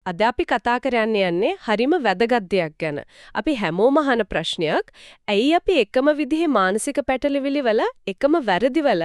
අද අපි කතා කරන්න යන්නේ හරිම වැදගත් දෙයක් ගැන. අපි හැමෝම අහන ප්‍රශ්නයක්. ඇයි අපි එකම විදිහේ මානසික පැටලවිලි වල එකම වැරදි වල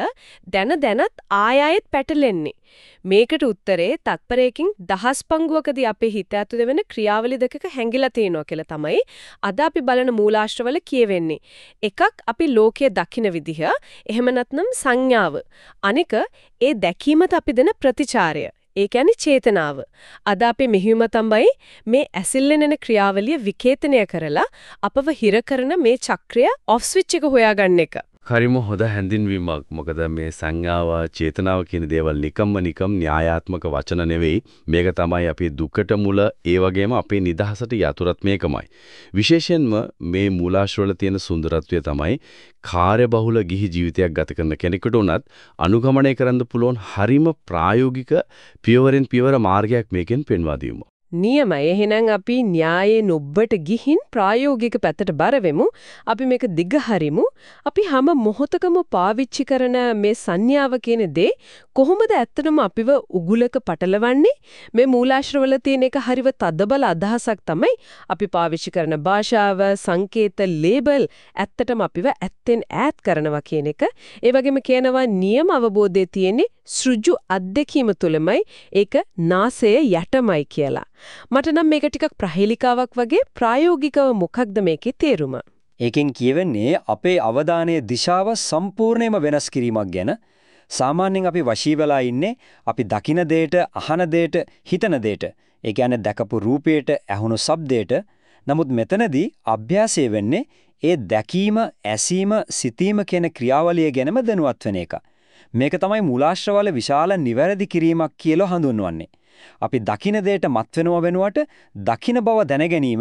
දැනත් ආයෙත් පැටලෙන්නේ? මේකට උත්තරේ තත්පරයකින් දහස් පංගුවකදී අපේ හිත ඇතුළේ වෙන ක්‍රියාවලි දෙකක හැංගිලා තියෙනවා කියලා තමයි අද අපි බලන මූලාශ්‍රවල කියවෙන්නේ. එකක් අපි ලෝකයේ දකින්න විදිහ, එහෙම නැත්නම් සංඥාව. අනික ඒ දැකීමට අපි දෙන ප්‍රතිචාරය. ඒ කියන්නේ චේතනාව. අද අපි මෙහිම තමයි මේ ඇසිල්ලෙන ක්‍රියාවලිය විකේතනය කරලා අපව හිර කරන මේ චක්‍රය ඔෆ් ස්විච් එක හොයාගන්න එක. හරිම හොඳ හැඳින්වීමක්. මොකද මේ සංඥාව, චේතනාව කියන දේවල් නිකම් න්‍යායාත්මක වචන නෙවෙයි. මේක තමයි අපේ දුකට මුල, ඒ වගේම අපේ නිදහසට යතුරුත් මේකමයි. විශේෂයෙන්ම මේ මූලාශ්‍රවල තියෙන සුන්දරත්වය තමයි කාර්යබහුල ගිහි ජීවිතයක් ගත කරන කෙනෙකුට උනත් අනුගමනය කරන්න පුළුවන් හරිම ප්‍රායෝගික පියවරෙන් පියවර මාර්ගයක් මේකෙන් පෙන්වා දීම. නියමයි. එහෙනම් අපි න්‍යායේ නොබ්බට ගිහින් ප්‍රායෝගික පැත්තට බර වෙමු. අපි මේක දිග හරිමු. අපි හැම මොහොතකම පාවිච්චි කරන මේ සංඥාව කියන දේ කොහොමද ඇත්තටම අපිව උගුලක පටලවන්නේ? මේ මූලාශ්‍රවල තියෙන එක හරිව තදබල අදහසක් තමයි අපි පාවිච්චි කරන භාෂාව, සංකේත, ලේබල් ඇත්තටම අපිව ඇත්තෙන් ඈත් කරනවා කියන එක. ඒ වගේම කියනවා නියම අවබෝධයේ තියෙන්නේ සෘජු අත්දැකීම තුළමයි, ඒක නාසය යටමයි කියලා. මට නම් මේක ටිකක් ප්‍රහේලිකාවක් වගේ. ප්‍රායෝගිකව මොකක්ද මේකේ තේරුම? ඒකෙන් කියවෙන්නේ අපේ අවධානයේ දිශාව සම්පූර්ණයෙන්ම වෙනස් කිරීමක් ගැන. සාමාන්‍යයෙන් අපි වශී වෙලා ඉන්නේ අපි දකින දෙයට, අහන දෙයට, හිතන දෙයට. ඒ කියන්නේ දැකපු රූපයට, ඇහුණු ශබ්දයට. නමුත් මෙතනදී අභ්‍යාසය වෙන්නේ ඒ දැකීම, ඇසීම, සිතීම කියන ක්‍රියාවලිය ගැනම දැනුවත් වෙන එක. මේක තමයි මූලාශ්‍රවල විශාල නිවැරදි කිරීමක් කියලා හඳුන්වන්නේ. අපි දකින දෙයට මත් වෙනව වෙනුවට දකින බව දැනගැනීම.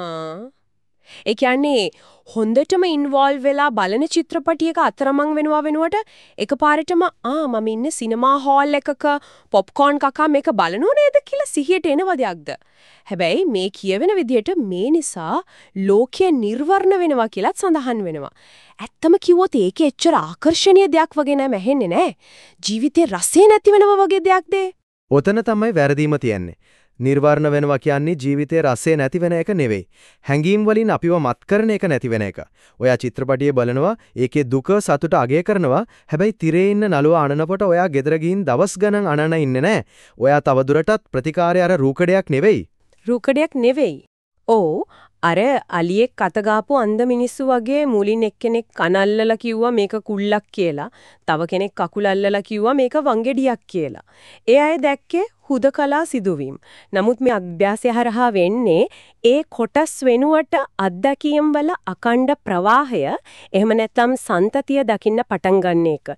ඒ කියන්නේ හොඳටම ඉන්වෝල්ව් වෙලා බලන චිත්‍රපටියක අතරමං වෙනවා වෙනුවට එකපාරටම මම ඉන්නේ සිනමා හෝල් එකක පොප්කෝර්න් කකා මේක බලනෝ නේද කියලා සිහියට එනව දෙයක්ද? හැබැයි මේ කියවෙන විදිහට මේ නිසා ලෝකය නිර්වර්ණ වෙනවා කියලාත් සඳහන් වෙනවා. ඇත්තම කිව්වොත් ඒකේ එච්චර ආකර්ෂණීය දෙයක් වගේ නෑ, මැහෙන්නේ නෑ. ජීවිතේ රසය නැති වෙනවා වගේ දෙයක්ද? ඔතන තමයි වැරදීම තියන්නේ. නිර්වර්ණ වෙනවා කියන්නේ ජීවිතේ රසය නැති වෙන එක නෙවෙයි. හැඟීම් වලින් අපිව මත් කරන එක නැති වෙන එක. ඔයා චිත්‍රපටියේ බලනවා, ඒකේ දුක සතුට අගය කරනවා. හැබැයි තිරේ ඉන්න නළුව අනනකොට ඔයා ගෙදර ගිහින් දවස් ගණන් අනන ඉන්නේ නැහැ. ඔයා තවදුරටත් ප්‍රතිකාරය අර රූකඩයක් නෙවෙයි. රූකඩයක් නෙවෙයි. ඔව්. අර අලියෙක් අත ගාපු අන්ධ මිනිස්සු වගේ මුලින් එක්කෙනෙක් කන අල්ලලා කිව්වා මේක කුල්ලක් කියලා. තව කෙනෙක් කකුල අල්ලලා කිව්වා මේක වංගෙඩියක් කියලා. ඒ අය දැක්කේ හුදකලා සිදුවීම්. නමුත් මේ අභ්‍යාසය හරහා වෙන්නේ ඒ කොටස් වෙනුවට අත්දැකීම් වල අකණ්ඩ ප්‍රවාහය, එහෙම නැත්නම් සන්තතිය දකින්න පටන් ගන්න එක.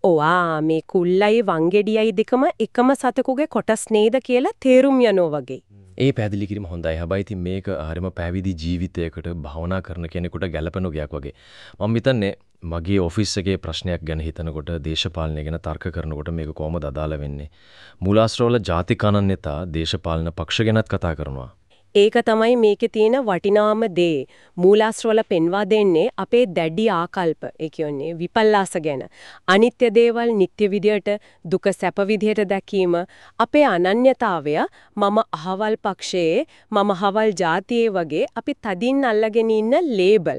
මේ කුල්ලයි වංගෙඩියයි දෙකම එකම සතෙකුගේ කොටස් නේද කියලා තේරුම් යනවා වගේ. ඒ පැහැදිලි කිරීම හොඳයි. හැබැයි ඉතින් මේක හරිම පැවිදි ජීවිතයකට භවනා කරන කෙනෙකුට ගැළපෙන ගයක් වගේ. මම හිතන්නේ මගේ ඔෆිස් එකේ ප්‍රශ්නයක් ගැන හිතනකොට, දේශපාලනය ගැන තර්ක කරනකොට මේක කොහොමද අදාළ වෙන්නේ? මූලාශ්‍රවල ජාතිකනන් නෙතා දේශපාලන පක්ෂ ගැනත් කතා කරනවා. ඒක තමයි මේකේ තියෙන වටිනාම දේ. මූලාශ්‍රවල පෙන්වා දෙන්නේ අපේ දැඩි ආකල්ප. ඒ කියන්නේ විපල්ලාස ගැන. අනිත්‍ය දේවල් නිට්ටය විදියට, දුක සැප විදියට දැකීම, අපේ අනන්‍යතාවය, මම අහවල් පක්ෂයේ, මම අහවල් ජාතියේ වගේ අපි තදින් අල්ලගෙන ඉන්න ලේබල්.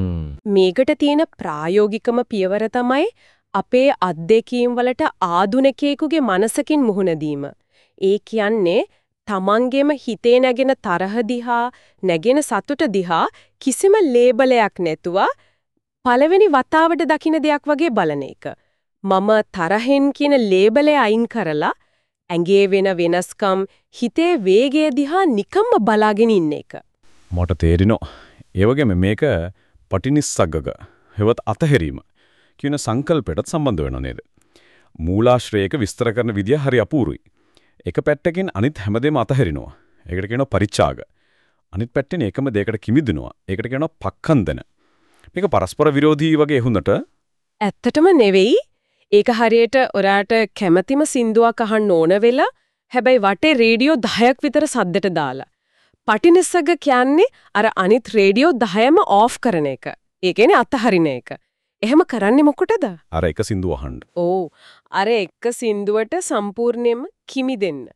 මේකට තියෙන ප්‍රායෝගිකම පියවර තමයි අපේ අත්දැකීම් වලට ආධුනිකයෙකුගේ මනසකින් මුහුණ දීම. ඒ කියන්නේ තමන්ගේම හිතේ නැගෙන තරහ දිහා, නැගෙන සතුට දිහා කිසිම ලේබලයක් නැතුව පළවෙනි වතාවට දකින්න දෙයක් වගේ බලන එක. මම තරහෙන් කියන ලේබලය අයින් කරලා ඇඟේ වෙන වෙනස්කම්, හිතේ වේගය දිහා නිකම්ම බලාගෙන ඉන්න එක. මට තේරෙනවා. ඒ වගේම මේක පටිනිස්සග්ගක හෙවත් අතහැරීම කියන සංකල්පයටත් සම්බන්ධ වෙනව නේද? මූලාශ්‍රයක විස්තර කරන විදිය හරි අපූරුයි. එක පැත්තකින් අනිත් හැමදේම අතහැරිනවා. ඒකට කියනවා පරිත්‍යාග. අනිත් පැත්තෙන් එකම දෙයකට කිමිදෙනවා. ඒකට කියනවා පක්ඛන්දන. මේක පරස්පර විරෝධී වගේ හුන්නට ඇත්තටම නෙවෙයි. ඒක හරියට ඔයාට කැමැතිම සින්දුවක් අහන්න ඕන වෙලා හැබැයි වටේ රේඩියෝ 10ක් විතර සද්දට දාලා. පටිනිස්සග්ග කියන්නේ අර අනිත් රේඩියෝ 10ම ඕෆ් කරන එක. ඒ කියන්නේ අතහරින එක. එහෙම කරන්නේ මොකටද? අර එක සින්දුව අහන්න. අර එක සින්දුවට සම්පූර්ණයෙන්ම කිමි දෙන්න.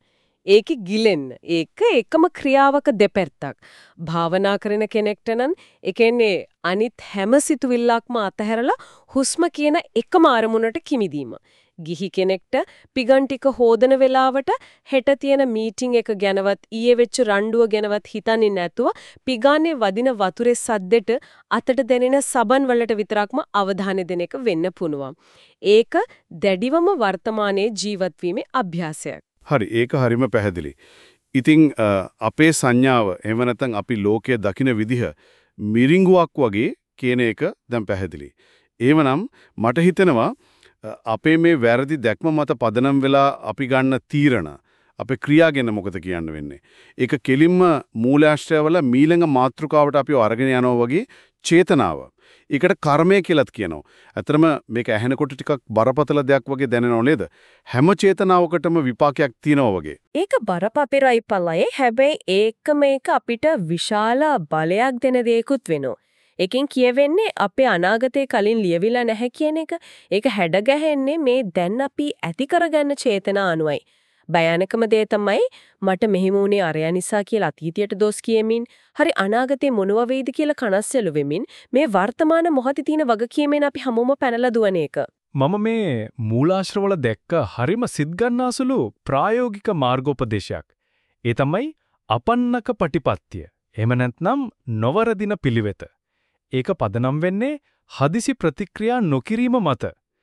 ඒකේ ගිලෙන්න. ඒක එකම ක්‍රියාවක දෙපැත්තක්. භාවනා කරන කෙනෙක්ට නම් ඒ කියන්නේ අනිත් හැම සිතුවිල්ලක්ම අතහැරලා හුස්ම කියන එකම අරමුණට කිමිදීම. ගිහි කෙනෙක්ට පිගන් ටික හොදන වෙලාවට හෙට තියෙන මීටින් එක ගැනවත් ඊයේ වෙච්ච රණ්ඩුව ගැනවත් හිතන්නේ නැතුව පිගානේ වදින වතුරේ සද්දෙට අතට දැනෙන සබන් වලට විතරක්ම අවධානය දෙන එක වෙන්න පුළුවන්. ඒක දැඩිවම වර්තමානයේ ජීවත් වීමේ අභ්‍යාසයක්. හරි ඒක හරිම පැහැදිලි. ඉතින් අපේ සංඥාව එහෙම නැත්නම් අපි ලෝකය දකින විදිහ මිරිඟුවක් වගේ කියන එක දැන් පැහැදිලි. එහෙමනම් මට හිතෙනවා අපේ මේ වැරදි දැක්ම මත පදනම් වෙලා අපි ගන්න තීරණ අපේ ක්‍රියා ගැන මොකද කියන්න වෙන්නේ? ඒක කෙලින්ම මූලාශ්‍රයවල මීළඟ මාතෘකාවට අපිව අරගෙන යනවා වගේ චේතනාව. ඒකට කර්මය කියලාත් කියනවා. ඇත්තටම මේක ඇහෙනකොට ටිකක් බරපතල දෙයක් වගේ දැනෙනව නේද? හැම චේතනාවකටම විපාකයක් තියෙනවා වගේ. ඒක බරපතලයි පළයි. හැබැයි ඒක මේක අපිට විශාල බලයක් දෙන දෙයක්ුත් වෙනවා. එකෙන් කියවෙන්නේ අපේ අනාගතේ කලින් ලියවිලා නැහැ කියන එක. ඒක හැඩගැහෙන්නේ මේ දැන් අපි ඇති කරගන්න චේතනා අනුවයි. භයානකම දේ තමයි මට මෙහෙම වුණේ අරයා නිසා කියලා අතීතයට දොස් කියමින්, හරි අනාගතේ මොනව වෙයිද කියලා කනස්සලු වෙමින් මේ වර්තමාන මොහොතේ තියෙන වගකීමෙන් අපි හැමෝම පැනලා දුවන එක. මම මේ මූලාශ්‍රවල දැක්ක හරිම සිත්ගන්නාසුළු ප්‍රායෝගික මාර්ගෝපදේශයක්. ඒ තමයි අපන්නක පටිපත්‍ය. එහෙම නැත්නම් නොවරදින පිළිවෙත. ඒක පදනම් වෙන්නේ හදිසි ප්‍රතික්‍රියා නොකිරීම මත.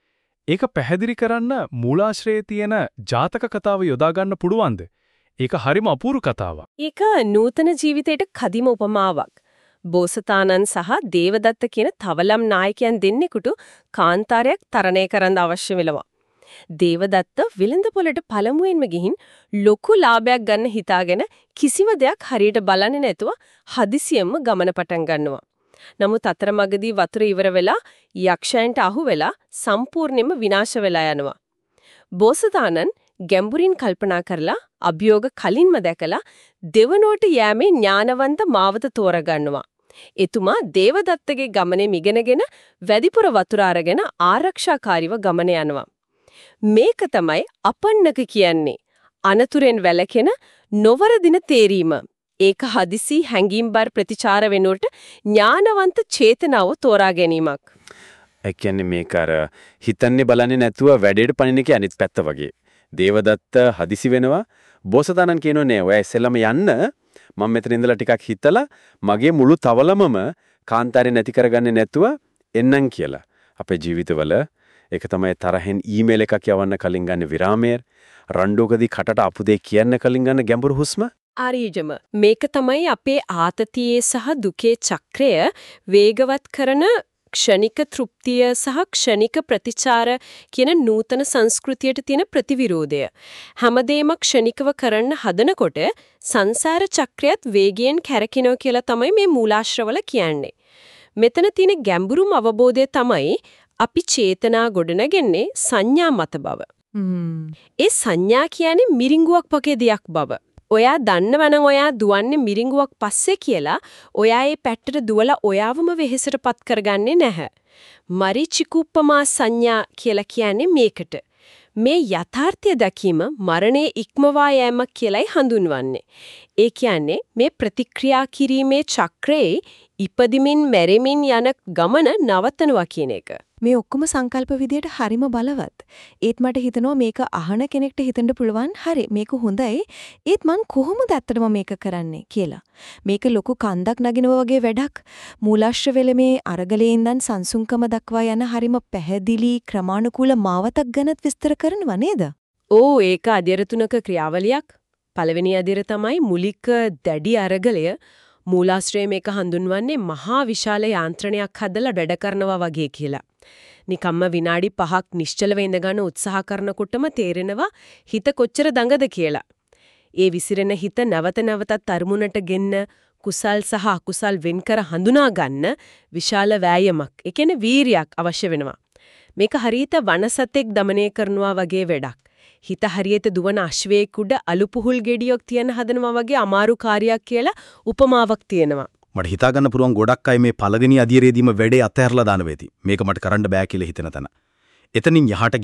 ඒක පැහැදිලි කරන්න මූලාශ්‍රයේ තියෙන ජාතක කතාව යොදා ගන්න පුළුවන්ද? ඒක හරිම අපූර්ව කතාවක්. ඒක නූතන ජීවිතයට කදිම උපමාවක්. බෝසතාණන් සහ දේවදත්ත කියන තවලම් නායකයන් දෙන්නෙකුට කාන්තාරයක් තරණය කරන්න අවශ්‍ය වෙනවා. දේවදත්ත විලඳ පොළට පළමුවෙන්ම ගිහින් ලොකු ලාභයක් ගන්න හිතාගෙන කිසිම දෙයක් හරියට බලන්නේ නැතුව හදිසියෙන්ම ගමන පටන් ගන්නවා. නමුත් අතරමඟදී වතුර ඉවර වෙලා යක්ෂයන්ට අහු වෙලා සම්පූර්ණයෙන්ම විනාශ වෙලා යනවා. බෝසතාණන් ගැඹුරින් කල්පනා කරලා අභියෝග කලින්ම දැකලා දෙවනුවට යෑමේ ඥානවන්ත මාවත තෝරගන්නවා. එතුමා දේවදත්තගේ ගමනේ මිගෙනගෙන වැඩිපුර වතුර අරගෙන ආරක්ෂාකාරීව ගමන යනවා. මේක තමයි අපන්නක කියන්නේ. අනතුරෙන් වැළකෙන නොවරදින තේරීම. ඒක හදිසි හැඟීම්බර ප්‍රතිචාර වෙනුවට ඥානවන්ත චේතනාව තෝරා ගැනීමක්. ඒ කියන්නේ මේක අර හිතන්නේ බලන්නේ නැතුව වැඩේට පණින එකේ අනිත් පැත්ත වගේ. දේවදත්ත හදිසි වෙනවා. බෝසතාණන් කියනවා නෑ ඔයා ඉස්සෙල්ලාම යන්න. මම මෙතන ඉඳලා ටිකක් හිතලා මගේ මුළු තවලමම කාන්තාරේ නැති කරගන්නේ නැතුව එන්නම් කියලා. අපේ ජීවිතවල ඒක තමයි තරහෙන් ඊමේල් එකක් යවන්න කලින් ගන්න විරාමය. රණ්ඩුවකදී කටට අපුදේ කියන්න කලින් ගන්න ගැඹුරු හුස්ම. ආරීජම මේක තමයි අපේ ආතතියේ සහ දුකේ චක්‍රය වේගවත් කරන ක්ෂණික තෘප්තිය සහ ක්ෂණික ප්‍රතිචාර කියන නූතන සංස්කෘතියට තියෙන ප්‍රතිවිරෝධය. හැමදේම ක්ෂණිකව කරන්න හදනකොට සංසාර චක්‍රයත් වේගයෙන් කැරකිනවා කියලා තමයි මේ මූලාශ්‍රවල කියන්නේ. මෙතන තියෙන ගැඹුරුම අවබෝධය තමයි අපි චේතනා ගොඩනගන්නේ සංඥා මත බව. ඒ සංඥා කියන්නේ මිරිඟුවක් වගේ දෙයක් බව. ඔයා දන්නවනම් ඔයා දුවන්නේ මිරිඟුවක් පස්සේ කියලා ඔයා ඒ පැත්තට දුවලා ඔයාවම වෙහෙසටපත් කරගන්නේ නැහැ. මරිචිකුප්පමා සංඥා කියලා කියන්නේ මේකට. මේ යථාර්ථය දැකීම මරණයේ ඉක්මවා යෑමක් කියලායි හඳුන්වන්නේ. ඒ කියන්නේ මේ ප්‍රතික්‍රියා කිරීමේ චක්‍රයේ ඉපදිමින් මැරෙමින් යන ගමන නවත්තනවා කියන එක. මේ ඔක්කොම සංකල්ප විදියට හරිම බලවත්. ඒත් මට හිතෙනවා මේක අහන කෙනෙක්ට හිතෙන්න පුළුවන් හරි මේක හොඳයි. ඒත් මං කොහොමද ඇත්තටම මේක කරන්නේ කියලා. මේක ලොකු කන්දක් නගිනවා වගේ වැඩක්. මූලාශ්‍රවල මේ අරගලේ ඉඳන් සංසුන්කම දක්වා යන හරිම පැහැදිලි ක්‍රමානුකූල මාවතක් ගැනත් විස්තර කරනවා නේද? ඕ ඒක අධ්‍යයන තුනක ක්‍රියාවලියක්. පළවෙනි අධ්‍යයන තමයි මුලික දැඩි අරගලය. මූලාශ්‍රයේ මේක හඳුන්වන්නේ මහා විශාල යාන්ත්‍රණයක් හදලා වැඩ කරනවා වගේ කියලා. නිකම්ම විනාඩි 5ක් නිශ්චලව ඉඳ ගන්න උත්සාහ කරනකොටම තේරෙනවා හිත කොච්චර දඟද කියලා. ඒ විසිරෙන හිත නැවත නැවතත් අරමුණට ගෙන්න කුසල් සහ අකුසල් වෙන්කර හඳුනා ගන්න විශාල වෑයමක්. ඒ කියන්නේ වීරියක් අවශ්‍ය වෙනවා. මේක හරියට වනසතෙක් দমনය කරනවා වගේ වැඩක්. හිත හරියට දුවන අශ්වයෙක් උඩ අලු පුහුල් ගෙඩියක් තියන හදනවා වගේ අමාරු කාර්යයක් කියලා උපමාවක් තියෙනවා. මට හිතා ගන්න පුළුවන් ගොඩක් අය මේ පළවෙනි අධීරයේදීම වැඩේ අතහැරලා දාන වෙති. මේක මට කරන්න බෑ කියලා හිතන තැන. එතනින් යහට ගියොත්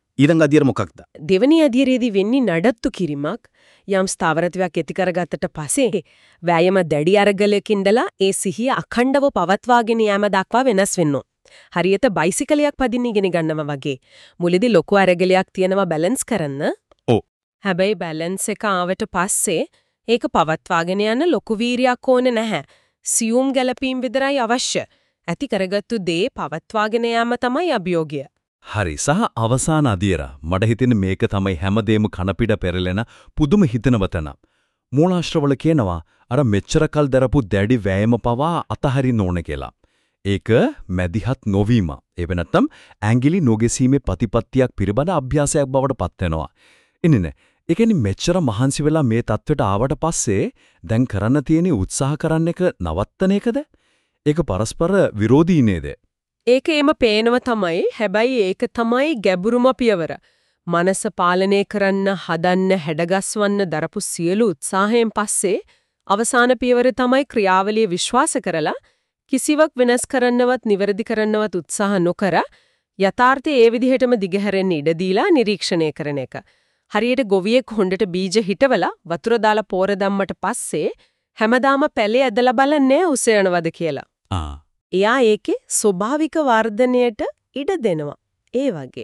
ඊළඟ අදියර මොකක්ද? දෙවැනි අධීරයේදී වෙන්නේ නඩත්තු කිරීමක්. යම් ස්ථාවරත්වයක් ඇති කරගත්තට පස්සේ වෑයම දැඩි අරගලකින්දලා ඒ සිහිය අඛණ්ඩව පවත්වාගෙන යාම දක්වා වෙනස් වෙනවා. හරියට බයිසිකලයක් පදින්න ඉගෙන ගන්නවා වගේ. මුලදී ලොකු අරගලයක් තියෙනවා බැලන්ස් කරන්න. ඔව්. හැබැයි බැලන්ස් එක ආවට පස්සේ ඒක පවත්වාගෙන යන්න ලොකු වීරියක් ඕනේ නැහැ. සියුම් ගැලපීම් විතරයි අවශ්‍ය. ඇති කරගත්තු දේ පවත්වාගෙන යාම තමයි අභියෝගය. හරි සහ අවසාන අදියර මට හිතෙන්නේ මේක තමයි හැමදේම කනපිඩ පෙරලෙන පුදුම හිතනවතන. මූලාශ්‍රවල කියනවා අර මෙච්චර කල් දරපු දැඩි වෑයම පවා අතහරින්න ඕන කියලා. ඒක මැදිහත් නොවීම. ඒ වෙනත්නම් ඇඟිලි නොගෙසීමේ ප්‍රතිපත්තියක් පිළිබඳ අභ්‍යාසයක් බවට පත් වෙනවා. ඉන්නේ ඒ කියන්නේ මෙච්චර මහන්සි වෙලා මේ தത്വෙට ආවට පස්සේ දැන් කරන්න තියෙන උත්සාහ කරන්න එක නවත්තන එකද? ඒක පරස්පර විරෝධී නේද? ඒක එම පේනව තමයි. හැබැයි ඒක තමයි ගැඹුරුම පියවර. මනස පාලනය කරන්න, හදන්න, හැඩගස්වන්න දරපු සියලු උත්සාහයෙන් පස්සේ අවසාන පියවර තමයි ක්‍රියාවලිය විශ්වාස කරලා කිසිවක් වෙනස් කරන්නවත් නිවැරදි කරන්නවත් උත්සාහ නොකර යථාර්ථයේ ඒ විදිහටම දිගහැරෙන්න ඉඩ දීලා නිරීක්ෂණය කරන එක. හරියට ගොවියෙක් හොඬට බීජ හිටවලා වතුර දාලා පෝර දැම්මට පස්සේ හැමදාම පැලේ ඇදලා බලන්නේ උසයනවද කියලා. එයා ඒකේ ස්වභාවික වර්ධනයට ඉඩ දෙනවා. ඒ වගේ.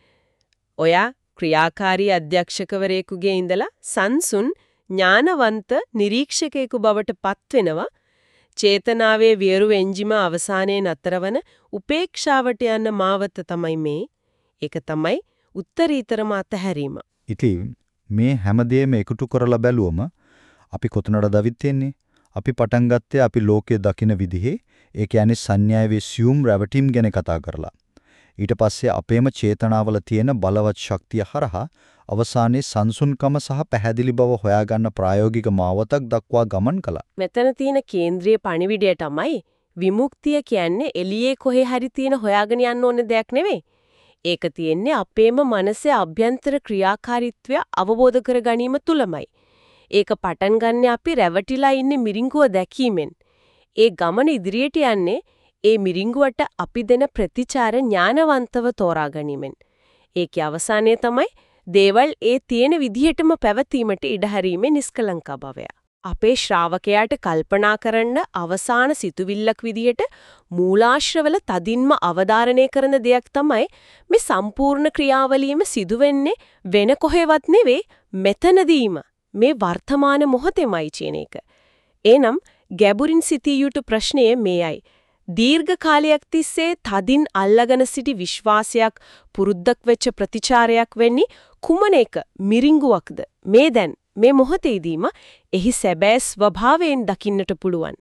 ඔයා ක්‍රියාකාරී අධ්‍යක්ෂකවරයෙකුගේ ඉඳලා සංසුන් ඥානවන්ත නිරීක්ෂකයෙකු බවට පත් වෙනවා. චේතනාවේ වියරු එන්ජිම අවසානයේ නතරවන උපේක්ෂාවට යන මාවත තමයි මේ. ඒක තමයි උත්තරීතරම අතහැරීම. ඉතින් මේ හැමදේම එකතු කරලා බැලුවම අපි කොතනටද අවිත් අපි පටන් ගත්තේ අපි ලෝකයේ දකින විදිහේ ඒ කියන්නේ සංඥාවේ සියුම් රැවටීම් ගැන කතා කරලා. ඊට පස්සේ අපේම චේතනාවල තියෙන බලවත් ශක්තිය හරහා අවසානයේ සංසුන්කම සහ පැහැදිලි බව හොයාගන්න ප්‍රායෝගික මාවතක් දක්වා ගමන් කළා. මෙතන තියෙන කේන්ද්‍රීය පණිවිඩය තමයි විමුක්තිය කියන්නේ එළියේ කොහේ හරි තියෙන හොයාගෙන යන්න ඕන දෙයක් නෙවෙයි. ඒක තියෙන්නේ අපේම මනසේ අභ්‍යන්තර ක්‍රියාකාරීත්වය අවබෝධ කර ගැනීම තුලමයි. ඒක පටන් ගන්න අපි රැවටිලා ඉන්නේ මිරිඟුව දැකීමෙන්. ඒ ගමන ඉදිරියට යන්නේ ඒ මිරිඟුවට අපි දෙන ප්‍රතිචාර ඥානවන්තව තෝරා ගැනීමෙන්. ඒකේ අවසානයේ තමයි දේවල් ඒ තියෙන විදිහටම පැවතීමට ඉඩ හැරීමේ නිස්කලංක භවය. අපේ ශ්‍රාවකයාට කල්පනා කරන්න අවසාන සිතුවිල්ලක් විදිහට මූලාශ්‍රවල තදින්ම අවධාරණය කරන දෙයක් තමයි මේ සම්පූර්ණ ක්‍රියාවලියම සිදුවෙන්නේ වෙන කොහෙවත් නෙවෙයි මෙතනදීම. මේ වර්තමාන මොහොතේමයි කියන එක. එනම් ගැඹුරින් සිටිය යුතු ප්‍රශ්නය මේයි. දීර්ඝ කාලයක් තිස්සේ තදින් අල්ලගෙන සිටි විශ්වාසයක් පුරුද්දක් වෙච්ච ප්‍රතිචාරයක් වෙන්නේ කුමන එක මිරිඟුවක්ද? මේ දැන් මේ මොහොතේදීම එහි සැබෑ ස්වභාවයෙන් දකින්නට පුළුවන්.